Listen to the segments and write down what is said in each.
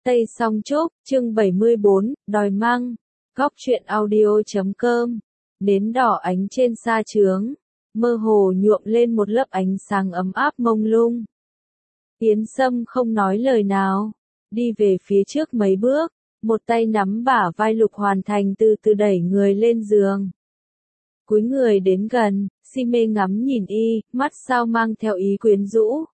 Tây Song Trúc, chương 74, đòi măng. Góc truyện audio.com. Nến đỏ ánh trên sa trướng, mơ hồ nhuộm lên một lớp ánh sáng ấm áp mông lung. Yến Sâm không nói lời nào, đi về phía trước mấy bước, một tay nắm bả vai Lục Hoàn Thành từ từ đẩy người lên giường. Cúi người đến gần, si mê ngắm nhìn y, mắt sao mang theo ý quyến rũ.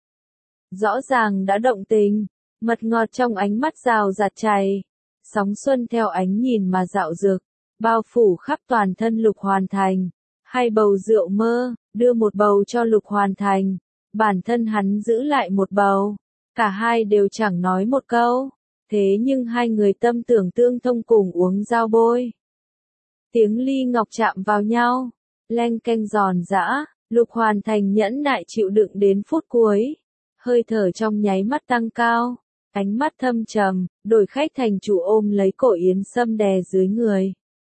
Rõ ràng đã động tình, mật ngọt trong ánh mắt rào rạt chảy, sóng xuân theo ánh nhìn mà dạo dực, bao phủ khắp toàn thân Lục Hoàn Thành. Hai bầu rượu mơ, đưa một bầu cho Lục Hoàn Thành, bản thân hắn giữ lại một bầu, cả hai đều chẳng nói một câu, thế nhưng hai người tâm tưởng tương thông cùng uống giao bôi. Tiếng ly ngọc chạm vào nhau, leng keng giòn giã, Lục Hoàn Thành nhẫn nại chịu đựng đến phút cuối, hơi thở trong nháy mắt tăng cao, ánh mắt thâm trầm, đổi khách thành chủ ôm lấy cổ Yến Sâm đè dưới người.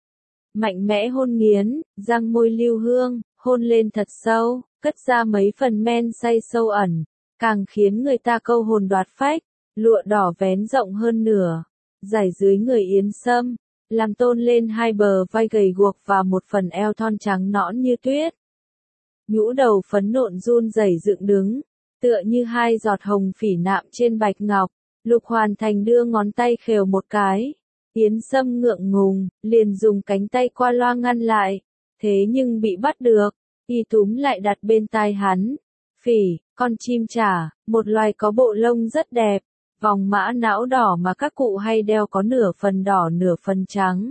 Mạnh mẽ hôn nghiến, răng môi lưu hương, hôn lên thật sâu, cất ra mấy phần men say sâu ẩn, càng khiến người ta câu hồn đoạt phách, lụa đỏ vén rộng hơn nửa, dải dưới người Yến Sâm, làm tôn lên hai bờ vai gầy guộc và một phần eo thon trắng nõn như tuyết. Nhũ đầu phấn nộn run rẩy dựng đứng, tựa như hai giọt hồng phỉ nạm trên bạch ngọc. Lục Hoàn Thành đưa ngón tay khều một cái, Yến Sâm ngượng ngùng, liền dùng cánh tay qua loa ngăn lại, thế nhưng bị bắt được, y túm lại đặt bên tai hắn. Phỉ, con chim trả, một loài có bộ lông rất đẹp, vòng mã não đỏ mà các cụ hay đeo có nửa phần đỏ nửa phần trắng.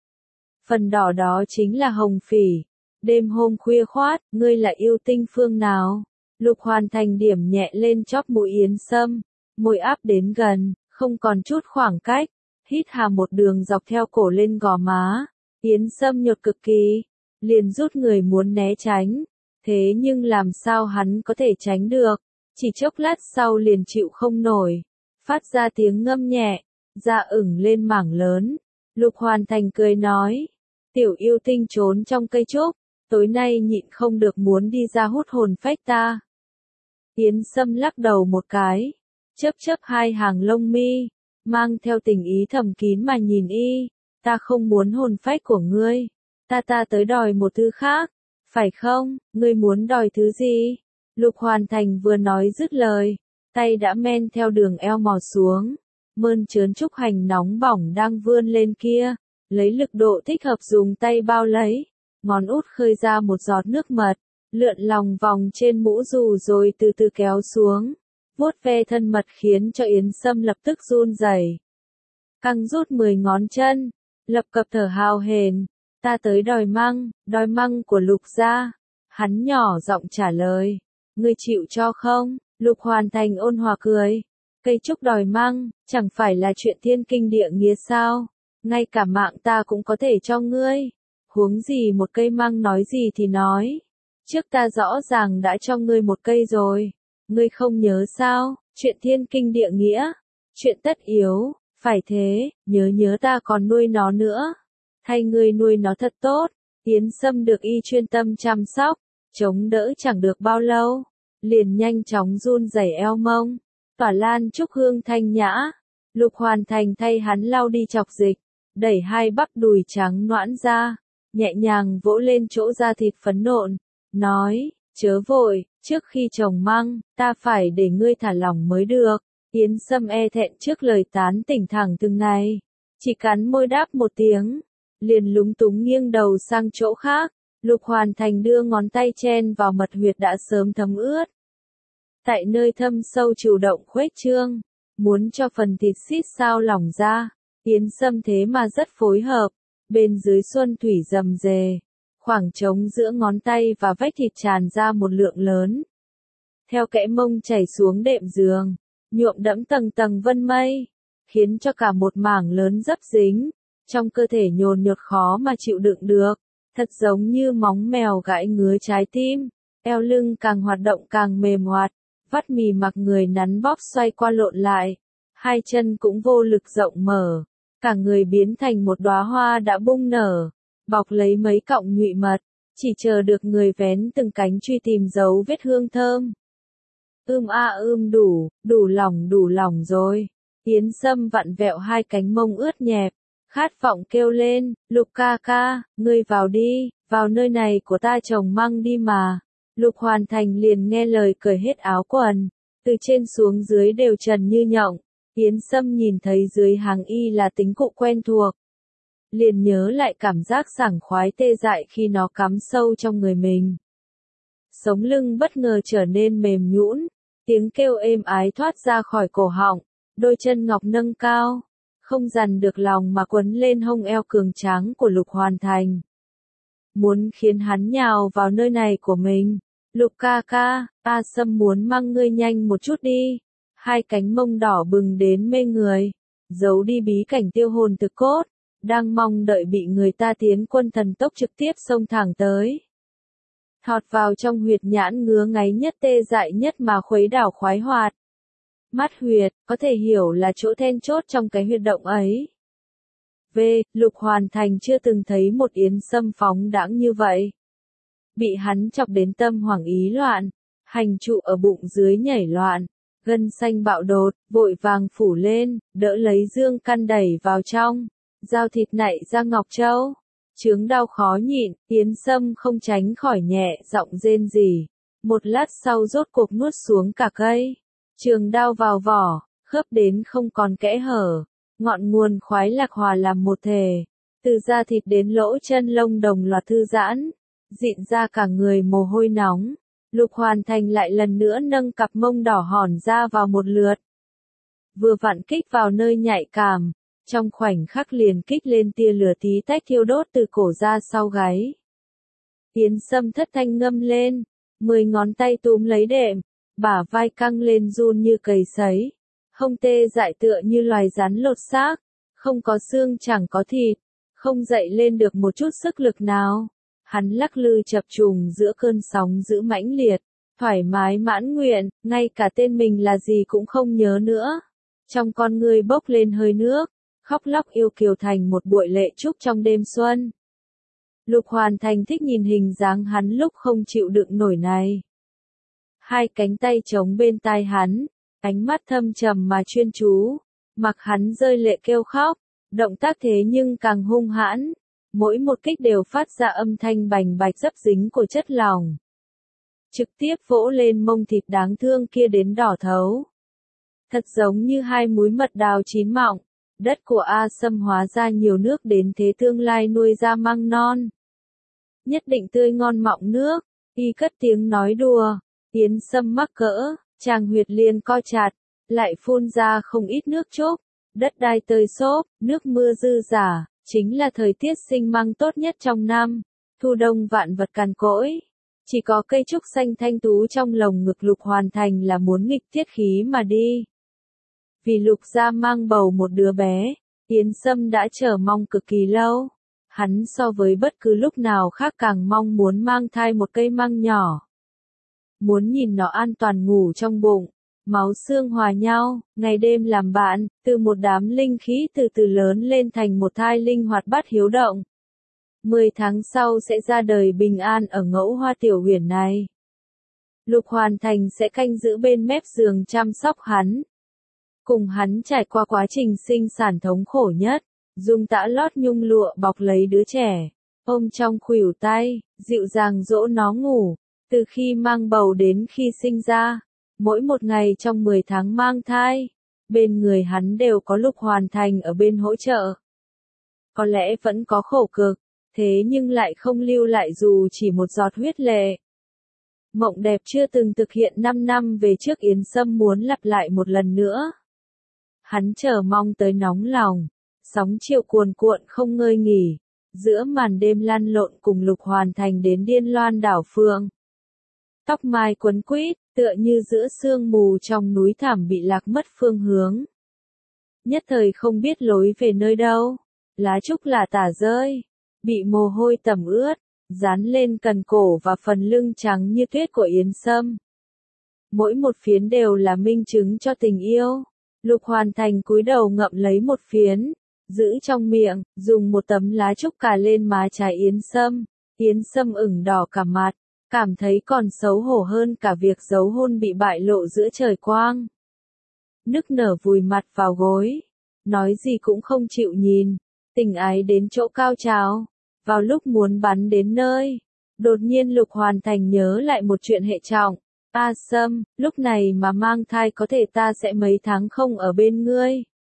Phần đỏ đó chính là hồng phỉ. Đêm hôm khuya khoát, ngươi là yêu tinh phương nào? Lục Hoàn Thành điểm nhẹ lên chóp mũi Yến Sâm, môi áp đến gần, không còn chút khoảng cách, hít hà một đường dọc theo cổ lên gò má. Yến Sâm nhột cực kỳ, liền rút người muốn né tránh, thế nhưng làm sao hắn có thể tránh được, chỉ chốc lát sau liền chịu không nổi, phát ra tiếng ngâm nhẹ, da ửng lên mảng lớn. Lục Hoàn Thành cười nói, tiểu yêu tinh trốn trong cây trúc, tối nay nhịn không được muốn đi ra hút hồn phách ta. Yến Sâm lắc đầu một cái, chớp chớp hai hàng lông mi, mang theo tình ý thầm kín mà nhìn y, ta không muốn hồn phách của ngươi, ta tới đòi một thứ khác, phải không, ngươi muốn đòi thứ gì? Lục Hoàn Thành vừa nói dứt lời, tay đã men theo đường eo mò xuống, mơn trớn trúc hành nóng bỏng đang vươn lên kia, lấy lực độ thích hợp dùng tay bao lấy, ngón út khơi ra một giọt nước mật, lượn lòng vòng trên mũ dù rồi từ từ kéo xuống, vuốt ve thân mật khiến cho Yến Sâm lập tức run rẩy. Căng rút 10 ngón chân, lập cập thở hào hển, ta tới đòi măng của Lục gia. Hắn nhỏ giọng trả lời, ngươi chịu cho không? Lục Hoàn Thành ôn hòa cười, cây trúc đòi măng, chẳng phải là chuyện thiên kinh địa nghĩa sao? Ngay cả mạng ta cũng có thể cho ngươi, huống gì một cây măng, nói gì thì nói, trước ta rõ ràng đã cho ngươi một cây rồi, ngươi không nhớ sao? Chuyện thiên kinh địa nghĩa, chuyện tất yếu, phải thế, nhớ ta còn nuôi nó nữa, thay ngươi nuôi nó thật tốt. Yến Sâm được y chuyên tâm chăm sóc, chống đỡ chẳng được bao lâu, liền nhanh chóng run rẩy eo mông, tỏa lan trúc hương thanh nhã. Lục Hoàn Thành thay hắn lau đi chọc dịch, đẩy hai bắp đùi trắng nõn ra, nhẹ nhàng vỗ lên chỗ da thịt phấn nộn, nói, chớ vội, trước khi trồng măng, ta phải để ngươi thả lỏng mới được. Yến Sâm e thẹn trước lời tán tỉnh thẳng từng này, chỉ cắn môi đáp một tiếng, liền lúng túng nghiêng đầu sang chỗ khác. Lục Hoàn Thành đưa ngón tay chen vào mật huyệt đã sớm thấm ướt. Tại nơi thâm sâu chủ động khuếch trương, muốn cho phần thịt xít sao lỏng ra, Yến Sâm thế mà rất phối hợp, bên dưới xuân thủy rầm rề, khoảng trống giữa ngón tay và vách thịt tràn ra một lượng lớn. Theo kẽ mông chảy xuống đệm giường, nhuộm đẫm tầng tầng vân mây, khiến cho cả một mảng lớn dấp dính, trong cơ thể nhồn nhột khó mà chịu đựng được, thật giống như móng mèo gãi ngứa trái tim, eo lưng càng hoạt động càng mềm hoạt, vắt mì mặc người nắn bóp xoay qua lộn lại, hai chân cũng vô lực rộng mở, cả người biến thành một đóa hoa đã bung nở, bọc lấy mấy cọng nhụy mật, chỉ chờ được người vén từng cánh truy tìm dấu vết hương thơm. Đủ lòng rồi. Yến Sâm vặn vẹo hai cánh mông ướt nhẹp, khát vọng kêu lên, Lục ca ca, ngươi vào đi, vào nơi này của ta trồng măng đi mà. Lục Hoàn Thành liền nghe lời cởi hết áo quần, từ trên xuống dưới đều trần như nhộng. Yến Sâm nhìn thấy dưới hàng y là tính cụ quen thuộc, liền nhớ lại cảm giác sảng khoái tê dại khi nó cắm sâu trong người mình. Sống lưng bất ngờ trở nên mềm nhũn, tiếng kêu êm ái thoát ra khỏi cổ họng, đôi chân ngọc nâng cao, không dằn được lòng mà quấn lên hông eo cường tráng của Lục Hoàn Thành. Muốn khiến hắn nhào vào nơi này của mình. Lục ca ca, A Sâm muốn mang ngươi nhanh một chút đi. Hai cánh mông đỏ bừng đến mê người, giấu đi bí cảnh tiêu hồn thực cốt, đang mong đợi bị người ta tiến quân thần tốc trực tiếp xông thẳng tới. Thọt vào trong huyệt nhãn ngứa ngáy nhất tê dại nhất mà khuấy đảo khoái hoạt. Mắt huyệt, có thể hiểu là chỗ then chốt trong cái huyệt động ấy. Lục Hoàn Thành chưa từng thấy một Yến Sâm phóng đãng như vậy. Bị hắn chọc đến tâm hoảng ý loạn, hành trụ ở bụng dưới nhảy loạn, gân xanh bạo đột, vội vàng phủ lên, đỡ lấy dương căn đẩy vào trong, dao thịt nạy ra ngọc châu. Chướng đau khó nhịn, Yến Sâm không tránh khỏi nhẹ giọng rên rỉ. Một lát sau rốt cuộc nuốt xuống cả cây. Trường đao vào vỏ, khớp đến không còn kẽ hở. Ngọn nguồn khoái lạc hòa làm một thể. Từ da thịt đến lỗ chân lông đồng loạt thư giãn. Dịn ra cả người mồ hôi nóng. Lục Hoàn Thành lại lần nữa nâng cặp mông đỏ hòn ra vào một lượt. Vừa vặn kích vào nơi nhạy cảm. Trong khoảnh khắc liền kích lên tia lửa tí tách thiêu đốt từ cổ ra sau gáy. Yến Sâm thất thanh ngâm lên, 10 ngón tay túm lấy đệm, bả vai căng lên run như cầy sấy, hông tê dại tựa như loài rắn lột xác, không có xương chẳng có thịt, không dậy lên được một chút sức lực nào. Hắn lắc lư chập trùng giữa cơn sóng dữ mãnh liệt, thoải mái mãn nguyện, ngay cả tên mình là gì cũng không nhớ nữa. Trong con ngươi bốc lên hơi nước, khóc lóc yêu kiều thành một buổi lệ trúc trong đêm xuân. Lục Hoàn Thành thích nhìn hình dáng hắn lúc không chịu đựng nổi này. Hai cánh tay chống bên tai hắn, ánh mắt thâm trầm mà chuyên chú, mặc hắn rơi lệ kêu khóc, động tác thế nhưng càng hung hãn, mỗi một kích đều phát ra âm thanh bành bạch dấp dính của chất lỏng. Trực tiếp vỗ lên mông thịt đáng thương kia đến đỏ thấu. Thật giống như hai múi mật đào chín mọng. Đất của A Sâm hóa ra nhiều nước đến thế tương lai nuôi ra măng non. Nhất định tươi ngon mọng nước, y cất tiếng nói đùa, Yến Sâm mắc cỡ, chàng huyệt liền co chặt, lại phun ra không ít nước trúc, đất đai tơi xốp, nước mưa dư dả, chính là thời tiết sinh măng tốt nhất trong năm, thu đông vạn vật cằn cỗi. Chỉ có cây trúc xanh thanh tú trong lồng ngực Lục Hoàn Thành là muốn nghịch tiết khí mà đi. Vì Lục gia mang bầu một đứa bé, Yến Sâm đã chờ mong cực kỳ lâu. Hắn so với bất cứ lúc nào khác càng mong muốn mang thai một cây măng nhỏ. Muốn nhìn nó an toàn ngủ trong bụng, máu xương hòa nhau, ngày đêm làm bạn, từ một đám linh khí từ từ lớn lên thành một thai linh hoạt bát hiếu động. 10 tháng sau sẽ ra đời bình an ở Ngẫu Hoa Tiểu Huyền này. Lục Hoàn Thành sẽ canh giữ bên mép giường chăm sóc hắn. Cùng hắn trải qua quá trình sinh sản thống khổ nhất, dùng tã lót nhung lụa bọc lấy đứa trẻ, ôm trong khuỷu tay, dịu dàng dỗ nó ngủ, từ khi mang bầu đến khi sinh ra, mỗi một ngày trong 10 tháng mang thai, bên người hắn đều có Lục Hoàn Thành ở bên hỗ trợ. Có lẽ vẫn có khổ cực, thế nhưng lại không lưu lại dù chỉ một giọt huyết lệ. Mộng đẹp chưa từng thực hiện 5 năm về trước Yến Sâm muốn lặp lại một lần nữa. Hắn chờ mong tới nóng lòng, sóng chiều cuồn cuộn không ngơi nghỉ, giữa màn đêm lăn lộn cùng Lục Hoàn Thành đến điên loan đảo phương. Tóc mai quấn quýt, tựa như giữa sương mù trong núi thẳm bị lạc mất phương hướng. Nhất thời không biết lối về nơi đâu, lá trúc lả tả rơi, bị mồ hôi tẩm ướt, dán lên cần cổ và phần lưng trắng như tuyết của Yến Sâm. Mỗi một phiến đều là minh chứng cho tình yêu. Lục Hoàn Thành cúi đầu ngậm lấy một phiến, giữ trong miệng, dùng một tấm lá trúc cà lên má trái Yến Sâm. Yến Sâm ửng đỏ cả mặt, cảm thấy còn xấu hổ hơn cả việc giấu hôn bị bại lộ giữa trời quang. nức nở vùi mặt vào gối, nói gì cũng không chịu nhìn, tình ái đến chỗ cao trào, vào lúc muốn bắn đến nơi, đột nhiên Lục Hoàn Thành nhớ lại một chuyện hệ trọng, A Sâm, lúc này mà mang thai có thể ta sẽ mấy tháng không ở bên ngươi.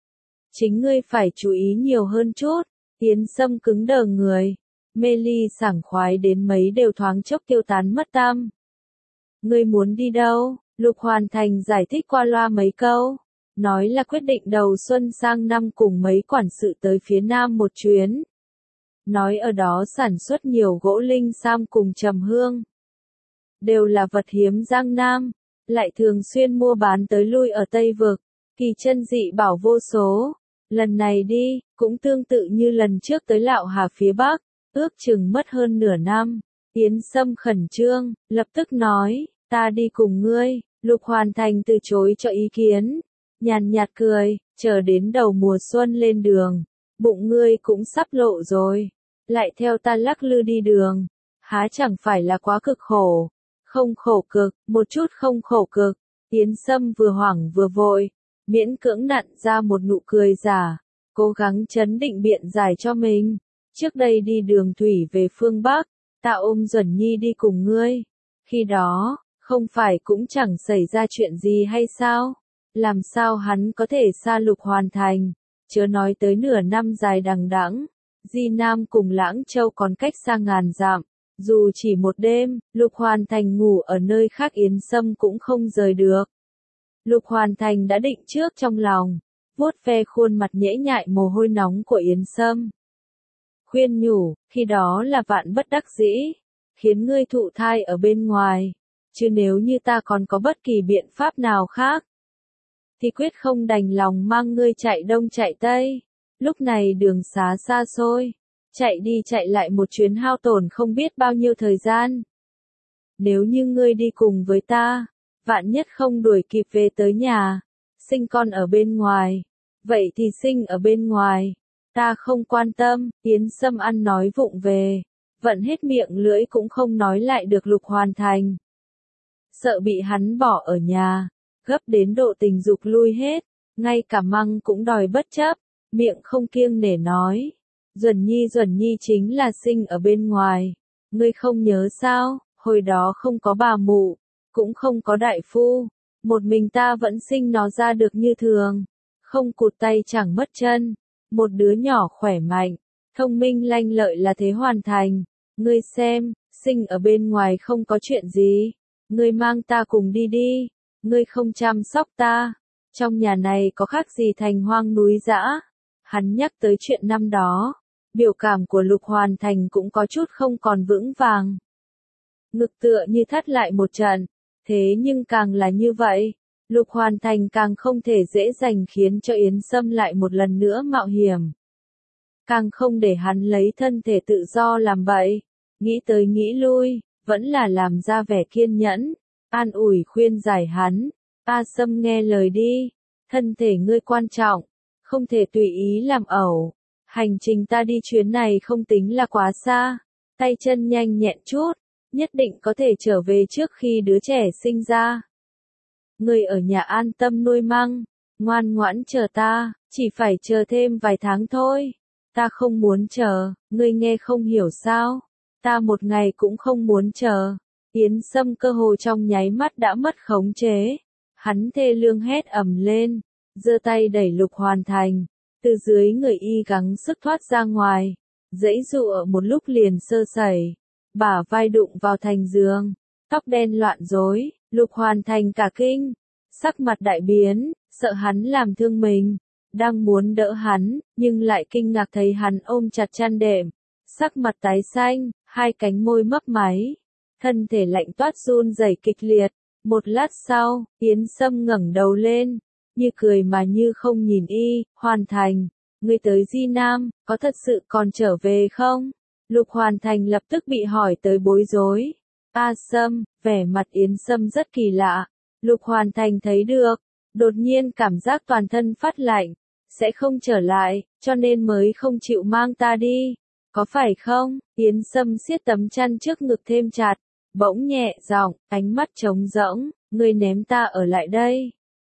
Chính ngươi phải chú ý nhiều hơn chút, Yến Sâm cứng đờ người, mê ly sảng khoái đến mấy đều thoáng chốc tiêu tán mất tăm. Ngươi muốn đi đâu? Lục Hoàn Thành giải thích qua loa mấy câu, nói là quyết định đầu xuân sang năm cùng mấy quản sự tới phía Nam một chuyến. Nói ở đó sản xuất nhiều gỗ linh sam cùng trầm hương. Đều là vật hiếm Giang Nam, lại thường xuyên mua bán tới lui ở Tây Vực, kỳ chân dị bảo vô số. Lần này đi, cũng tương tự như lần trước tới Lạo Hà phía Bắc, ước chừng mất hơn nửa năm. Yến Sâm khẩn trương, lập tức nói, ta đi cùng ngươi. Lục Hoàn Thành từ chối cho ý kiến, nhàn nhạt cười, chờ đến đầu mùa xuân lên đường, bụng ngươi cũng sắp lộ rồi, lại theo ta lắc lư đi đường, há chẳng phải là quá cực khổ. Không khổ cực, một chút không khổ cực. Yến Sâm vừa hoảng vừa vội, miễn cưỡng nặn ra một nụ cười giả, cố gắng trấn định biện giải cho mình. Trước đây đi đường thủy về phương Bắc, ta ôm Duẩn Nhi đi cùng ngươi. Khi đó, không phải cũng chẳng xảy ra chuyện gì hay sao? Làm sao hắn có thể xa Lục Hoàn Thành? Chớ nói tới nửa năm dài đằng đẵng, Di Nam cùng Lãng Châu còn cách xa ngàn dặm. Dù chỉ một đêm, Lục Hoàn Thành ngủ ở nơi khác Yến Sâm cũng không rời được. Lục Hoàn Thành đã định trước trong lòng, vuốt ve khuôn mặt nhễ nhại mồ hôi nóng của Yến Sâm. Khuyên nhủ, khi đó là vạn bất đắc dĩ, khiến ngươi thụ thai ở bên ngoài, chứ nếu như ta còn có bất kỳ biện pháp nào khác, thì quyết không đành lòng mang ngươi chạy đông chạy tây. Lúc này đường xá xa xôi, chạy đi chạy lại một chuyến hao tổn không biết bao nhiêu thời gian. Nếu như ngươi đi cùng với ta, vạn nhất không đuổi kịp về tới nhà, sinh con ở bên ngoài, vậy thì sinh ở bên ngoài, ta không quan tâm. Yến Sâm ăn nói vụng về, vận hết miệng lưỡi cũng không nói lại được Lục Hoàn Thành. Sợ bị hắn bỏ ở nhà, gấp đến độ tình dục lui hết, ngay cả măng cũng đòi bất chấp, miệng không kiêng nể nói. Duẩn Nhi chính là sinh ở bên ngoài, ngươi không nhớ sao, hồi đó không có bà mụ, cũng không có đại phu, một mình ta vẫn sinh nó ra được như thường, không cụt tay chẳng mất chân, một đứa nhỏ khỏe mạnh, thông minh lanh lợi là thế Hoàn Thành, ngươi xem, sinh ở bên ngoài không có chuyện gì, ngươi mang ta cùng đi đi, ngươi không chăm sóc ta, trong nhà này có khác gì thành hoang núi dã. Hắn nhắc tới chuyện năm đó, biểu cảm của Lục Hoàn Thành cũng có chút không còn vững vàng. Ngực tựa như thắt lại một trận, thế nhưng càng là như vậy, Lục Hoàn Thành càng không thể dễ dàng khiến cho Yến Sâm lại một lần nữa mạo hiểm. Càng không để hắn lấy thân thể tự do làm bậy, nghĩ tới nghĩ lui, vẫn là làm ra vẻ kiên nhẫn, an ủi khuyên giải hắn, A Sâm nghe lời đi, thân thể ngươi quan trọng, không thể tùy ý làm ẩu. Hành trình ta đi chuyến này không tính là quá xa, tay chân nhanh nhẹn chút, nhất định có thể trở về trước khi đứa trẻ sinh ra. Ngươi ở nhà an tâm nuôi măng, ngoan ngoãn chờ ta, chỉ phải chờ thêm vài tháng thôi. Ta không muốn chờ, ngươi nghe không hiểu sao? Ta một ngày cũng không muốn chờ. Yến Sâm cơ hồ trong nháy mắt đã mất khống chế. Hắn thê lương hét ầm lên, giơ tay đẩy Lục Hoàn Thành, từ dưới người y gắng sức thoát ra ngoài, giãy giụa một lúc liền sơ sẩy, bả vai đụng vào thành giường, tóc đen loạn rối, Lục Hoàn Thành cả kinh, sắc mặt đại biến, sợ hắn làm thương mình, đang muốn đỡ hắn, nhưng lại kinh ngạc thấy hắn ôm chặt chăn đệm, sắc mặt tái xanh, hai cánh môi mấp máy, thân thể lạnh toát run rẩy kịch liệt. Một lát sau, Yến Sâm ngẩng đầu lên, như cười mà như không nhìn y, Hoàn Thành, ngươi tới Di Nam, có thật sự còn trở về không? Lục Hoàn Thành lập tức bị hỏi tới bối rối. A Sâm, vẻ mặt Yến Sâm rất kỳ lạ. Lục Hoàn Thành thấy được, đột nhiên cảm giác toàn thân phát lạnh, sẽ không trở lại, cho nên mới không chịu mang ta đi. Có phải không? Yến Sâm siết tấm chăn trước ngực thêm chặt, bỗng nhẹ giọng, ánh mắt trống rỗng, ngươi ném ta ở lại đây.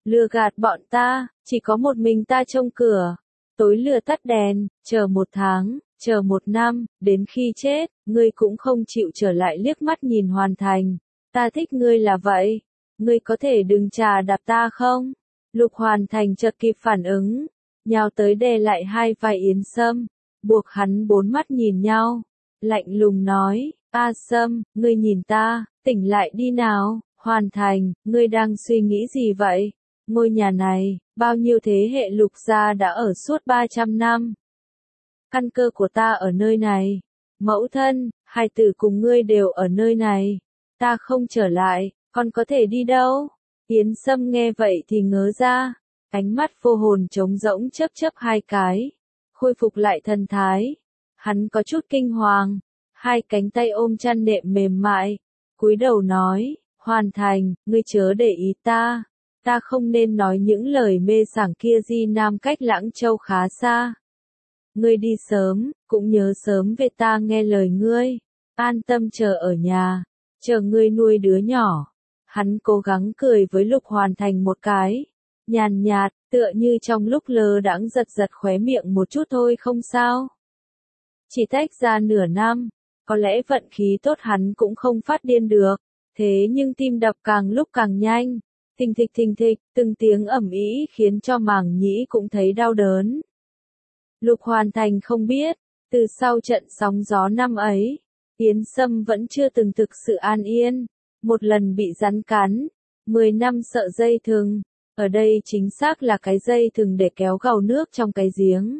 lừa gạt bọn ta, chỉ có một mình ta trông cửa. Tối lửa tắt đèn, chờ 1 tháng, chờ 1 năm, đến khi chết, ngươi cũng không chịu trở lại liếc mắt nhìn Hoàn Thành. Ta thích ngươi là vậy. Ngươi có thể đừng chà đạp ta không? Lục Hoàn Thành chợt kịp phản ứng, nhào tới đè lại hai vai Yến Sâm, buộc hắn 4 mắt nhìn nhau, lạnh lùng nói, A Sâm, ngươi nhìn ta, tỉnh lại đi nào. Hoàn Thành, ngươi đang suy nghĩ gì vậy? Ngôi nhà này, bao nhiêu thế hệ Lục gia đã ở suốt 300 năm. Căn cơ của ta ở nơi này. Mẫu thân, hai tử cùng ngươi đều ở nơi này. Ta không trở lại, con có thể đi đâu? Yến Sâm nghe vậy thì ngớ ra, ánh mắt vô hồn trống rỗng chớp chớp 2 cái, khôi phục lại thần thái. Hắn có chút kinh hoàng, hai cánh tay ôm chăn nệm mềm mại, cúi đầu nói, Hoàn Thành, ngươi chớ để ý ta. Ta không nên nói những lời mê sảng kia, Di Nam cách Lãng Châu khá xa. Ngươi đi sớm, cũng nhớ sớm về ta nghe lời ngươi. An tâm chờ ở nhà, chờ ngươi nuôi đứa nhỏ. Hắn cố gắng cười với Lục Hoàn Thành một cái, nhàn nhạt, tựa như trong lúc lơ đãng giật giật khóe miệng một chút thôi không sao. Chỉ tách ra nửa năm, có lẽ vận khí tốt hắn cũng không phát điên được, thế nhưng tim đập càng lúc càng nhanh. Thình thịch, từng tiếng ầm ĩ khiến cho màng nhĩ cũng thấy đau đớn. Lục Hoàn Thành không biết, từ sau trận sóng gió năm ấy, Yến Sâm vẫn chưa từng thực sự an yên. Một lần bị rắn cắn, 10 năm sợ dây thừng, ở đây chính xác là cái dây thừng để kéo gầu nước trong cái giếng.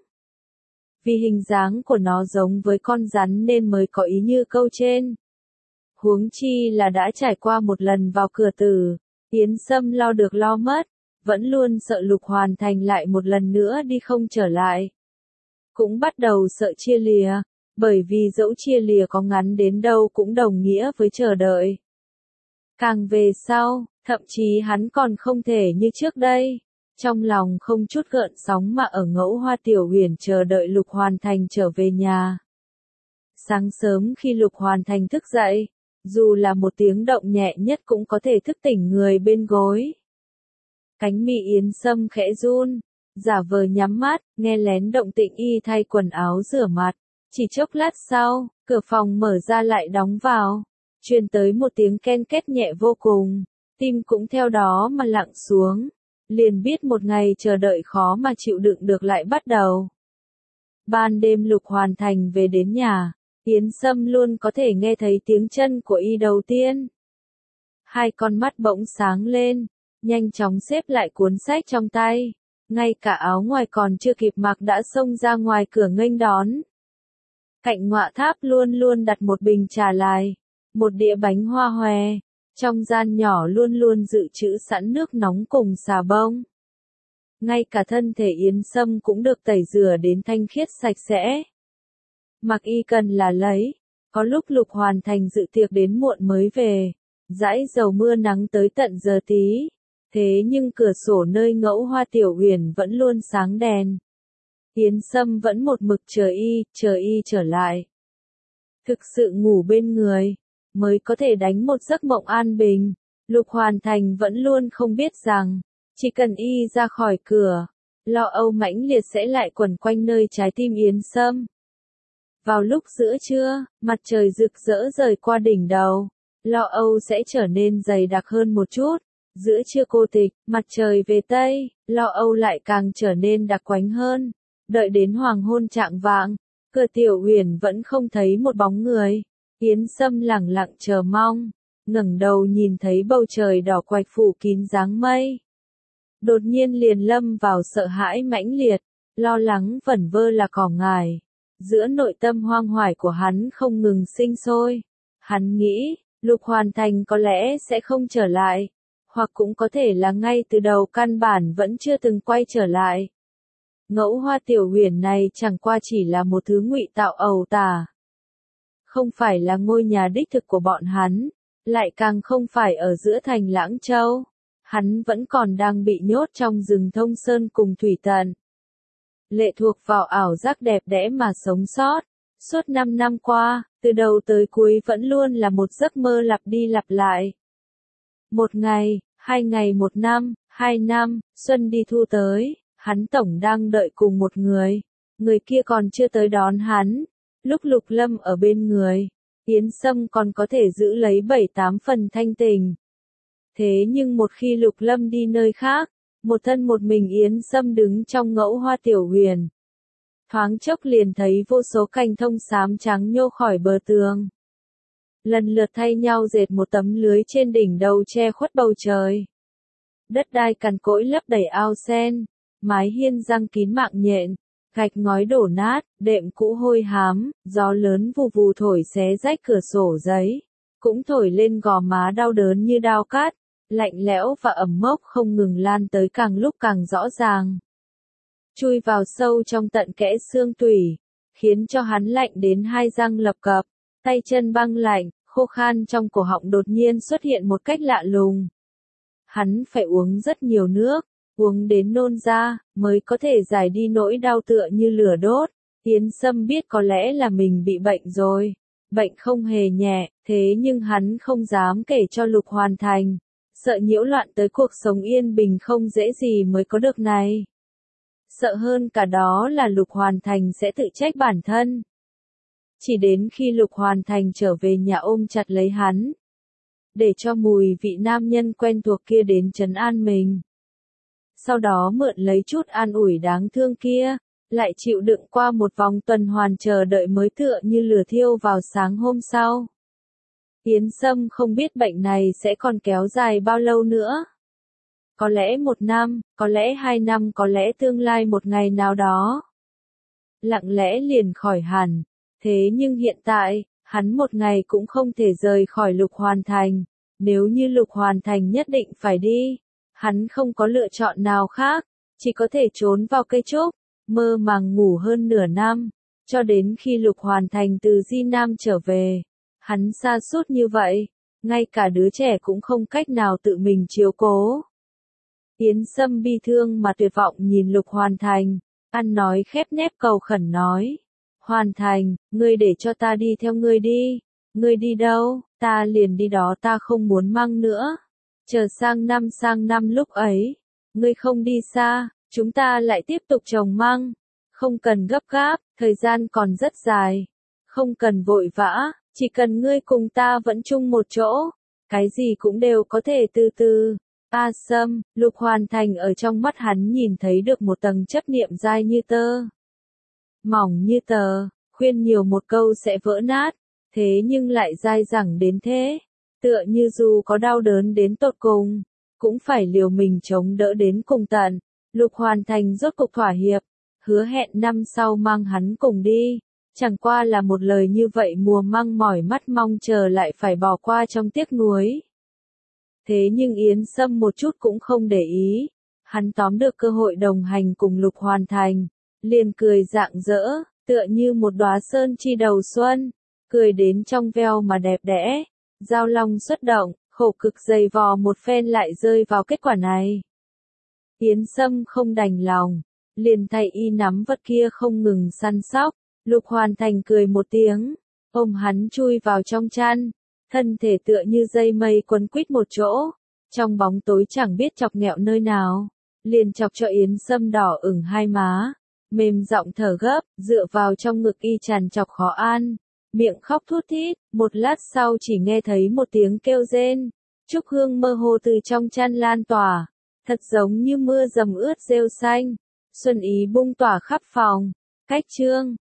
Vì hình dáng của nó giống với con rắn nên mới có ý như câu trên. Huống chi là đã trải qua một lần vào cửa tử. Yến Sâm lo được lo mất, vẫn luôn sợ Lục Hoàn Thành lại một lần nữa đi không trở lại. Cũng bắt đầu sợ chia lìa, bởi vì dẫu chia lìa có ngắn đến đâu cũng đồng nghĩa với chờ đợi. Càng về sau, thậm chí hắn còn không thể như trước đây, trong lòng không chút gợn sóng mà ở Ngẫu Hoa Tiểu Huyền chờ đợi Lục Hoàn Thành trở về nhà. Sáng sớm khi Lục Hoàn Thành thức dậy, dù là một tiếng động nhẹ nhất cũng có thể thức tỉnh người bên gối. Cánh mi Yến Sâm khẽ run, giả vờ nhắm mắt, nghe lén động tĩnh y thay quần áo rửa mặt. Chỉ chốc lát sau, cửa phòng mở ra lại đóng vào, truyền tới một tiếng ken két nhẹ vô cùng, tim cũng theo đó mà lặng xuống, liền biết một ngày chờ đợi khó mà chịu đựng được lại bắt đầu. Ban đêm Lục Hoàn Thành về đến nhà, Yến Sâm luôn có thể nghe thấy tiếng chân của y đầu tiên. Hai con mắt bỗng sáng lên, nhanh chóng xếp lại cuốn sách trong tay, ngay cả áo ngoài còn chưa kịp mặc đã xông ra ngoài cửa nghênh đón. Cạnh ngọa tháp luôn luôn đặt một bình trà lai, một đĩa bánh hoa hòe, trong gian nhỏ luôn luôn dự trữ sẵn nước nóng cùng xà bông. Ngay cả thân thể Yến Sâm cũng được tẩy rửa đến thanh khiết sạch sẽ. Mặc y cần là lấy, có lúc Lục Hoàn Thành dự tiệc đến muộn mới về, dãi dầu mưa nắng tới tận giờ tí, thế nhưng cửa sổ nơi Ngẫu Hoa Tiểu Huyền vẫn luôn sáng đèn. Yến Sâm vẫn một mực chờ y trở lại. Thực sự ngủ bên người, mới có thể đánh một giấc mộng an bình. Lục Hoàn Thành vẫn luôn không biết rằng, chỉ cần y ra khỏi cửa, lo âu mãnh liệt sẽ lại quẩn quanh nơi trái tim Yến Sâm. Vào lúc giữa trưa, mặt trời rực rỡ rời qua đỉnh đầu, lo âu sẽ trở nên dày đặc hơn một chút. Giữa trưa cô tịch, mặt trời về Tây, lo âu lại càng trở nên đặc quánh hơn. Đợi đến hoàng hôn chạng vạng, cửa Tiểu Huyền vẫn không thấy một bóng người. Yến Sâm lẳng lặng chờ mong, ngẩng đầu nhìn thấy bầu trời đỏ quạch phủ kín dáng mây. Đột nhiên liền lâm vào sợ hãi mãnh liệt, lo lắng vẩn vơ là cỏ ngài. Giữa nội tâm hoang hoài của hắn không ngừng sinh sôi. Hắn nghĩ, Lục Hoàn Thành có lẽ sẽ không trở lại, hoặc cũng có thể là ngay từ đầu căn bản vẫn chưa từng quay trở lại. Ngẫu Hoa Tiểu Huyền này chẳng qua chỉ là một thứ ngụy tạo ẩu tả. Không phải là ngôi nhà đích thực của bọn hắn, lại càng không phải ở giữa thành Lãng Châu. Hắn vẫn còn đang bị nhốt trong rừng Thông Sơn cùng Thủy Tận. Lệ thuộc vào ảo giác đẹp đẽ mà sống sót. Suốt 5 năm qua, từ đầu tới cuối vẫn luôn là một giấc mơ lặp đi lặp lại. Một ngày, 2 ngày, 1 năm, 2 năm, xuân đi thu tới, hắn tổng đang đợi cùng một người. Người kia còn chưa tới đón hắn. Lúc Lục Lâm ở bên người, Yến Sâm còn có thể giữ lấy 7-8 phần thanh tình. Thế nhưng một khi Lục Lâm đi nơi khác, một thân một mình Yến Sâm đứng trong ngẫu hoa tiểu huyền. Thoáng chốc liền thấy vô số cành thông xám trắng nhô khỏi bờ tường. Lần lượt thay nhau dệt một tấm lưới trên đỉnh đầu che khuất bầu trời. Đất đai cằn cỗi lấp đầy ao sen, mái hiên răng kín mạng nhện, gạch ngói đổ nát, đệm cũ hôi hám, gió lớn vù vù thổi xé rách cửa sổ giấy, cũng thổi lên gò má đau đớn như dao cát, lạnh lẽo và ẩm mốc không ngừng lan tới càng lúc càng rõ ràng. Chui vào sâu trong tận kẽ xương tủy, khiến cho hắn lạnh đến hai răng lập cập, tay chân băng lạnh, khô khan trong cổ họng đột nhiên xuất hiện một cách lạ lùng. Hắn phải uống rất nhiều nước, uống đến nôn ra, mới có thể giải đi nỗi đau tựa như lửa đốt. Yến Sâm biết có lẽ là mình bị bệnh rồi. Bệnh không hề nhẹ, thế nhưng hắn không dám kể cho Lục Hoàn Thành. Sợ nhiễu loạn tới cuộc sống yên bình không dễ gì mới có được này. Sợ hơn cả đó là Lục Hoàn Thành sẽ tự trách bản thân. Chỉ đến khi Lục Hoàn Thành trở về nhà ôm chặt lấy hắn, để cho mùi vị nam nhân quen thuộc kia đến trấn an mình. Sau đó mượn lấy chút an ủi đáng thương kia, lại chịu đựng qua một vòng tuần hoàn chờ đợi mới tựa như lửa thiêu vào sáng hôm sau. Yến Sâm không biết bệnh này sẽ còn kéo dài bao lâu nữa. Có lẽ 1 năm, có lẽ 2 năm, có lẽ tương lai một ngày nào đó. Lặng lẽ liền khỏi hẳn. Thế nhưng hiện tại, hắn một ngày cũng không thể rời khỏi Lục Hoàn Thành. Nếu như Lục Hoàn Thành nhất định phải đi, hắn không có lựa chọn nào khác, chỉ có thể trốn vào cây trúc, mơ màng ngủ hơn nửa năm, cho đến khi Lục Hoàn Thành từ Di Nam trở về. Hắn sa sút như vậy, ngay cả đứa trẻ cũng không cách nào tự mình chiếu cố. Yến Sâm bi thương mà tuyệt vọng nhìn Lục Hoàn Thành, ăn nói khép nép cầu khẩn nói. Hoàn Thành, ngươi để cho ta đi theo ngươi đi. Ngươi đi đâu, ta liền đi đó, ta không muốn măng nữa. Chờ sang năm lúc ấy, ngươi không đi xa, chúng ta lại tiếp tục trồng măng. Không cần gấp gáp, thời gian còn rất dài. Không cần vội vã, chỉ cần ngươi cùng ta vẫn chung một chỗ. Cái gì cũng đều có thể từ từ. A Sâm, Lục Hoàn Thành ở trong mắt hắn nhìn thấy được một tầng chấp niệm dai như tơ. Mỏng như tờ, khuyên nhiều một câu sẽ vỡ nát, thế nhưng lại dai dẳng đến thế. Tựa như dù có đau đớn đến tột cùng, cũng phải liều mình chống đỡ đến cùng tận. Lục Hoàn Thành rốt cục thỏa hiệp, hứa hẹn năm sau mang hắn cùng đi. Chẳng qua là một lời như vậy mùa măng mỏi mắt mong chờ lại phải bỏ qua trong tiếc nuối. Thế nhưng Yến Sâm một chút cũng không để ý. Hắn tóm được cơ hội đồng hành cùng Lục Hoàn Thành, liền cười rạng rỡ, tựa như một đóa sơn chi đầu xuân, cười đến trong veo mà đẹp đẽ. Giao long xuất động, khổ cực dày vò một phen lại rơi vào kết quả này. Yến Sâm không đành lòng, liền thay y nắm vật kia không ngừng săn sóc. Lục Hoàn Thành cười một tiếng, ôm hắn chui vào trong chăn, thân thể tựa như dây mây quấn quýt một chỗ, trong bóng tối chẳng biết chọc nghẹo nơi nào, liền chọc cho Yến Sâm đỏ ửng hai má, mềm giọng thở gấp, dựa vào trong ngực y tràn chọc khó an, miệng khóc thút thít. Một lát sau chỉ nghe thấy một tiếng kêu rên, trúc hương mơ hồ từ trong chăn lan tỏa, thật giống như mưa dầm ướt rêu xanh, xuân ý bung tỏa khắp phòng. Cách chương